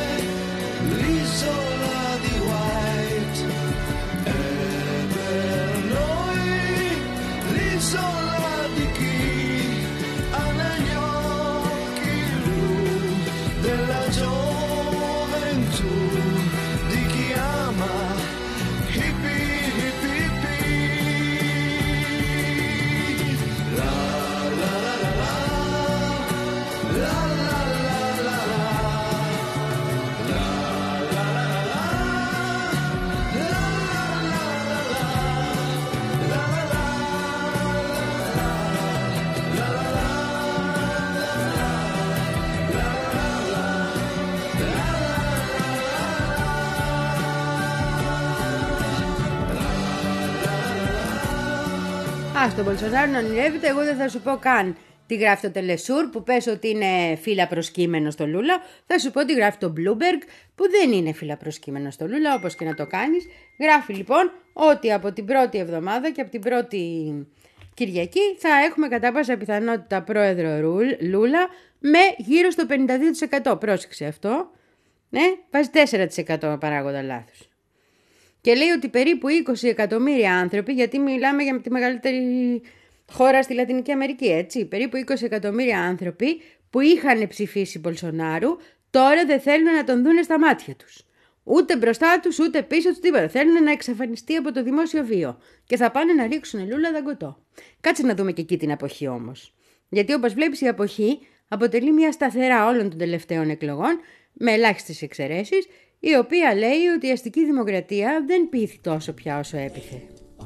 L'isola di White è per noi l'isola di chi ha negli occhi il blu della gioventù, di chi ama hippie hippie hippie. La la la la la la la la la. Α, στον Μπολσονάρο να ονειρεύεται, εγώ δεν θα σου πω καν τι γράφει το Τελεσούρ που πες ότι είναι φύλλα προσκύμενο στο Λούλα. Θα σου πω τι γράφει το Bloomberg που δεν είναι φύλλα προσκύμενο στο Λούλα, όπως και να το κάνεις. Γράφει λοιπόν ότι από την πρώτη εβδομάδα και από την πρώτη Κυριακή θα έχουμε κατά πάσα πιθανότητα πρόεδρο Λούλα με γύρω στο πενήντα δύο τοις εκατό. Πρόσεξε αυτό. Ναι, βάζει τέσσερα τοις εκατό παράγοντα λάθος. Και λέει ότι περίπου είκοσι εκατομμύρια άνθρωποι, γιατί μιλάμε για τη μεγαλύτερη χώρα στη Λατινική Αμερική, έτσι, περίπου είκοσι εκατομμύρια άνθρωποι που είχαν ψηφίσει Μπολσονάρου, τώρα δεν θέλουν να τον δούνε στα μάτια τους. Ούτε μπροστά τους, ούτε πίσω τους, τίποτα. Θέλουν να εξαφανιστεί από το δημόσιο βίο. Και θα πάνε να ρίξουν λούλα δαγκωτό. Κάτσε να δούμε και εκεί την αποχή όμως. Γιατί όπως βλέπεις η αποχή αποτελεί μια σταθερά όλων των τελευταίων εκλογών, με ελάχιστες εξαιρέσεις, η οποία λέει ότι η αστική δημοκρατία δεν πείθει τόσο πια όσο έπειθε.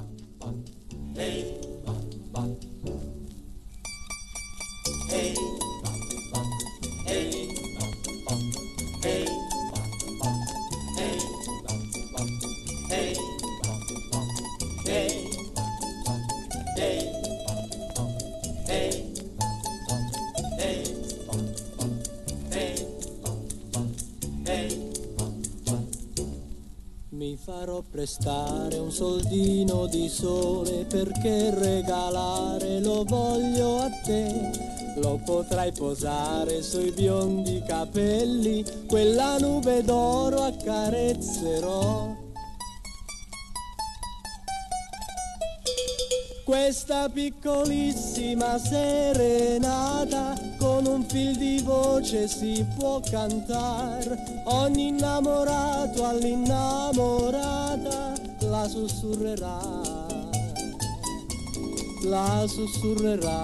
Mi farò prestare un soldino di sole perché regalare lo voglio a te. Lo potrai posare sui biondi capelli, quella nube d'oro accarezzerò. Questa piccolissima serenata con un fil di voce si può cantare. Ogni innamorato all'innamorata la sussurrerà, la sussurrerà.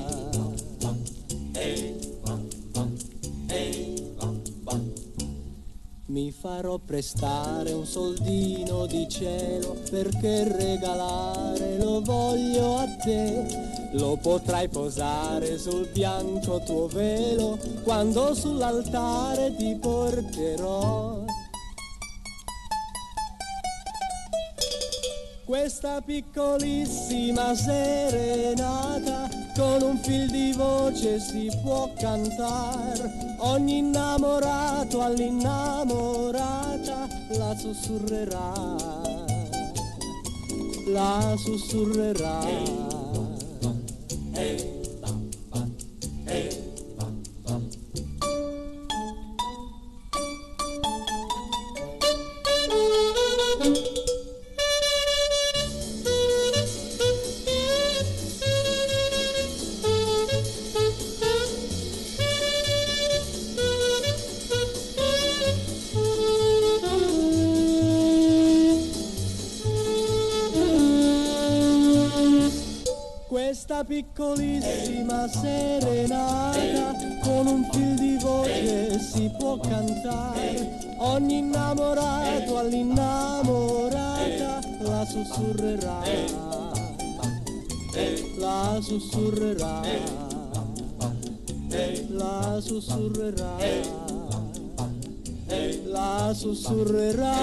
Mi farò prestare un soldino di cielo perché regalare lo voglio a te. Lo potrai posare sul bianco tuo velo quando sull'altare ti porterò. Questa piccolissima serenata con un fil di voce si può cantare. Ogni innamorato all'innamorata la sussurrerà, la sussurrerà. Questa piccolissima serenata con un fil di voce si può cantare. Ogni innamorato all'innamorata la sussurrerà, la sussurrerà, la sussurrerà, la sussurrerà.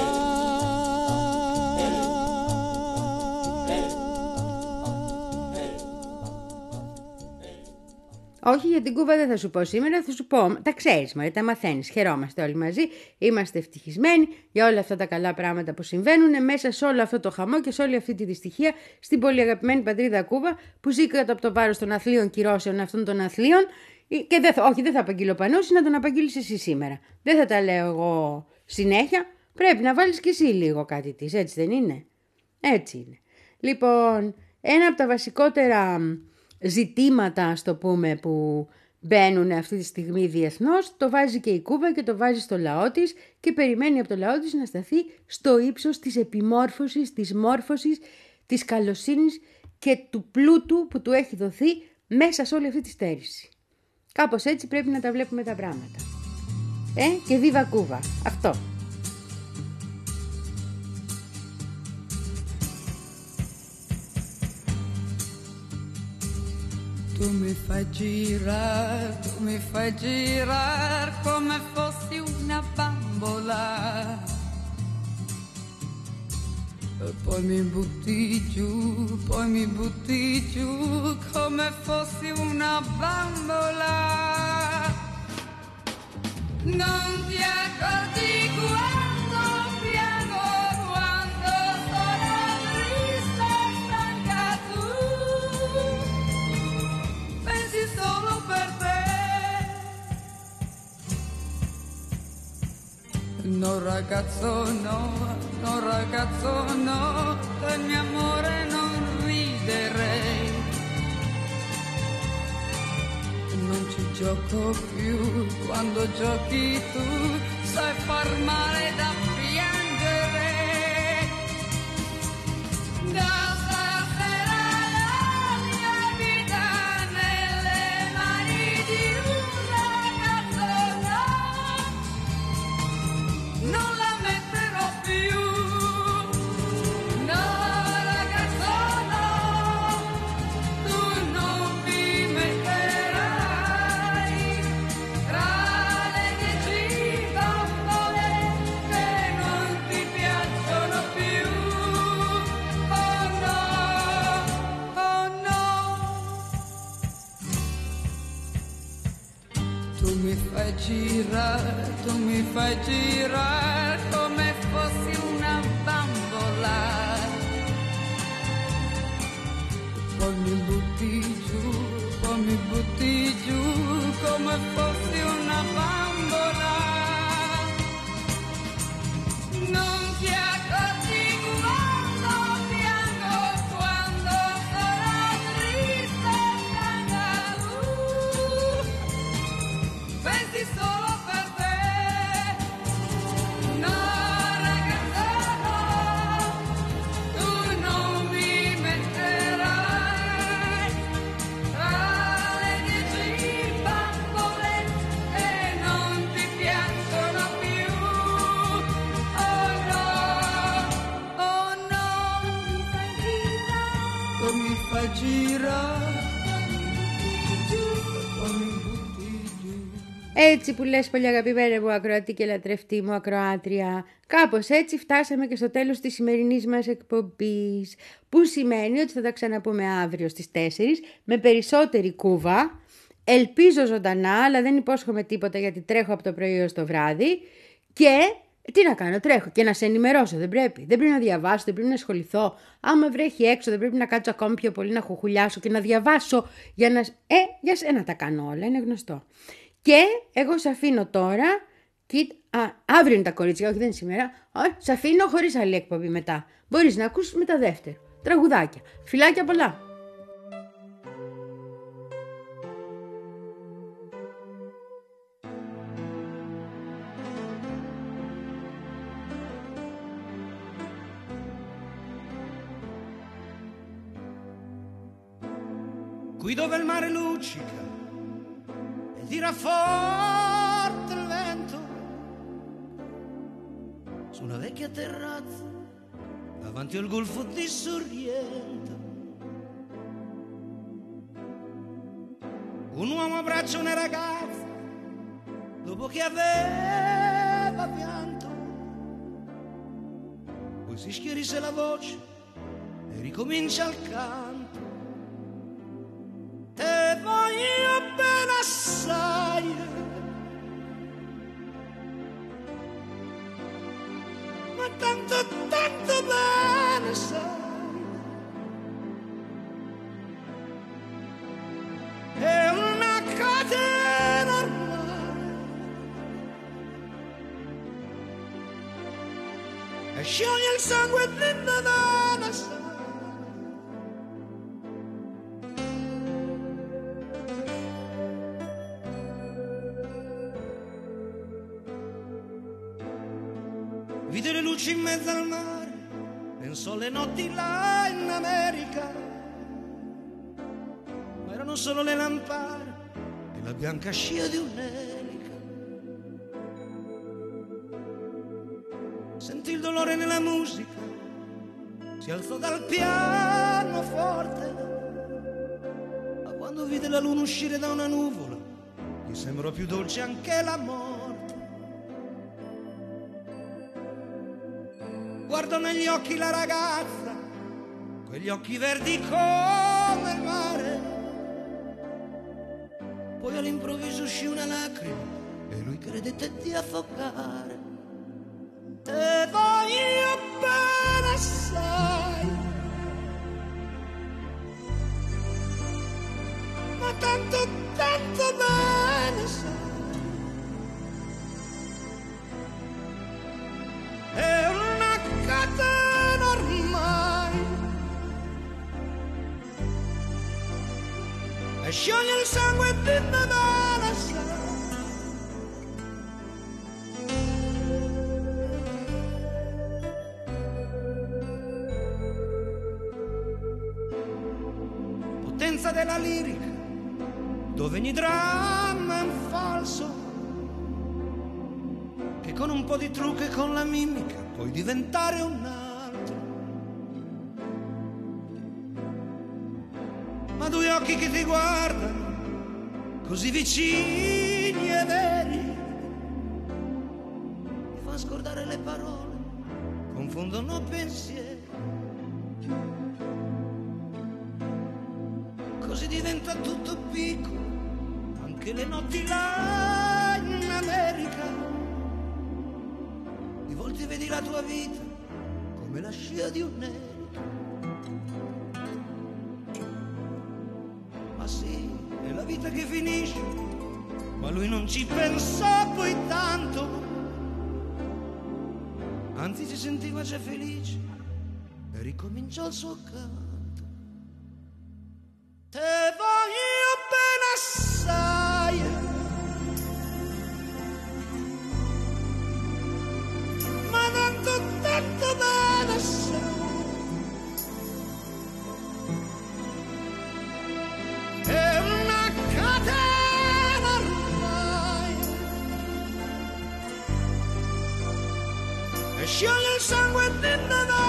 Όχι, για την Κούβα δεν θα σου πω σήμερα, θα σου πω, τα ξέρεις μωρέ, τα μαθαίνεις, χαιρόμαστε όλοι μαζί, είμαστε ευτυχισμένοι για όλα αυτά τα καλά πράγματα που συμβαίνουν μέσα σε όλο αυτό το χαμό και σε όλη αυτή τη δυστυχία στην πολύ αγαπημένη πατρίδα Κούβα που ζει κάτω από το βάρος των αθλίων κυρώσεων αυτών των αθλίων και δεν θα, όχι δεν θα απαγγείλω πανούση, να τον απαγγείλεις εσύ σήμερα. Δεν θα τα λέω εγώ συνέχεια, πρέπει να βάλεις και εσύ λίγο κάτι της, έτσι δεν είναι? Έτσι είναι. Λοιπόν, ένα από τα βασικότερα ζητήματα, ας το πούμε, που μπαίνουν αυτή τη στιγμή διεθνώς, το βάζει και η Κούβα και το βάζει στο λαό της και περιμένει από το λαό της να σταθεί στο ύψος της επιμόρφωσης, της μόρφωσης, της καλοσύνης και του πλούτου που του έχει δοθεί μέσα σε όλη αυτή τη στέρηση. Κάπως έτσι πρέπει να τα βλέπουμε τα πράγματα. Ε, και βίβα Κούβα. Αυτό. Tu mi fai girare, tu mi fai girare come fossi una bambola. E poi mi butti giù, poi mi butti giù come fossi una bambola. Non ti accorgi quando piango, quando sono triste e stanca tu. Pensi solo per te. No ragazzo, no, no ragazzo. ragazzo no, del mio amore non riderei. Non ci gioco più, quando giochi tu sai far male da piangere. Da stasera la mia vita nelle mani di un ragazzo no, non la metterò più. No ragazzo no, tu non mi metterai tra le dieci bambole che non ti piacciono più. Oh no, oh no. Tu mi fai girare, tu mi fai girare come fossi una bambola. Poi mi butti giù, poi mi butti giù come fossi una bambola. Non ti accorgi quando piango, quando sono triste e pianga. Uh, pensi solo per te. No ragazza no, tu non mi metterai tra le dieci bambole che non ti piacciono più. Oh no, oh no, tu mi fai girare, poi mi butti giù. Έτσι που λες πολύ αγαπημένη μου ακροατή και λατρευτή μου ακροάτρια, κάπως έτσι φτάσαμε και στο τέλος της σημερινής μας εκπομπής, που σημαίνει ότι θα τα ξαναπούμε αύριο στις τέσσερις με περισσότερη κούβα. Ελπίζω ζωντανά, αλλά δεν υπόσχομαι τίποτα γιατί τρέχω από το πρωί ως το βράδυ και τι να κάνω, τρέχω και να σε ενημερώσω, δεν πρέπει. Δεν πρέπει να διαβάσω, δεν πρέπει να ασχοληθώ. Άμα βρέχει έξω, δεν πρέπει να κάτσω ακόμη πιο πολύ να χουχουλιάσω και να διαβάσω για να. Ε, για σένα τα κάνω όλα, είναι γνωστό. Και εγώ σε αφήνω τώρα. Κοίτα, α, αύριο είναι τα κορίτσια, όχι δεν είναι σήμερα. Όχι, σε αφήνω χωρίς άλλη εκπομπή μετά. Μπορείς να ακούσεις μετά δεύτερο. Τραγουδάκια. Φιλάκια πολλά. Qui dove il mare luccica e tira forte il vento, su una vecchia terrazza davanti al golfo di Sorrento, un uomo abbraccia una ragazza dopo che aveva pianto, poi si schierisse la voce e ricomincia il canto. Te voglio bene assai, ma tanto, tanto bene sai, è una catena ormai, e scioglie il sangue dentro da sai. Vide le luci in mezzo al mare, pensò alle notti là in America, ma erano solo le lampade e la bianca scia di un'elica. Sentì il dolore nella musica, si alzò dal pianoforte, ma quando vide la luna uscire da una nuvola, gli sembrò più dolce anche la morte. Guardò negli occhi la ragazza, quegli occhi verdi come il mare. Poi all'improvviso uscì una lacrima e lui credette di affogare. Te voglio bene assai, ma tanto, tanto bene sai. È una catena scioglie il sangue e ti dà sai. Potenza della lirica, dove ogni dramma è un falso, che con un po' di trucco e con la mimica puoi diventare un altro. Ma due occhi che ti guardano, così vicini e veri, ti fanno scordare le parole, confondono pensieri. Così diventa tutto piccolo, anche le notti là in America. Di volte vedi la tua vita come la scia di un'elica. Ma sì, è la vita che finisce, ma lui non ci pensò poi tanto. Anzi si sentiva già felice e ricominciò il suo canto. Te voglio bene assai, ma tanto, tanto bene assai. È una catena ormai, e scioglie il sangue dentro da.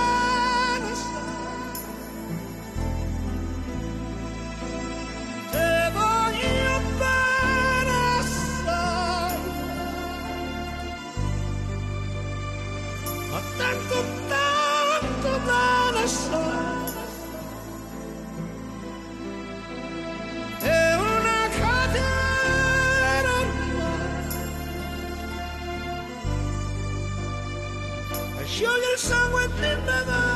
Tanto, tanto bene sai. È una catena ormai, e scioglie il sangue dentro da.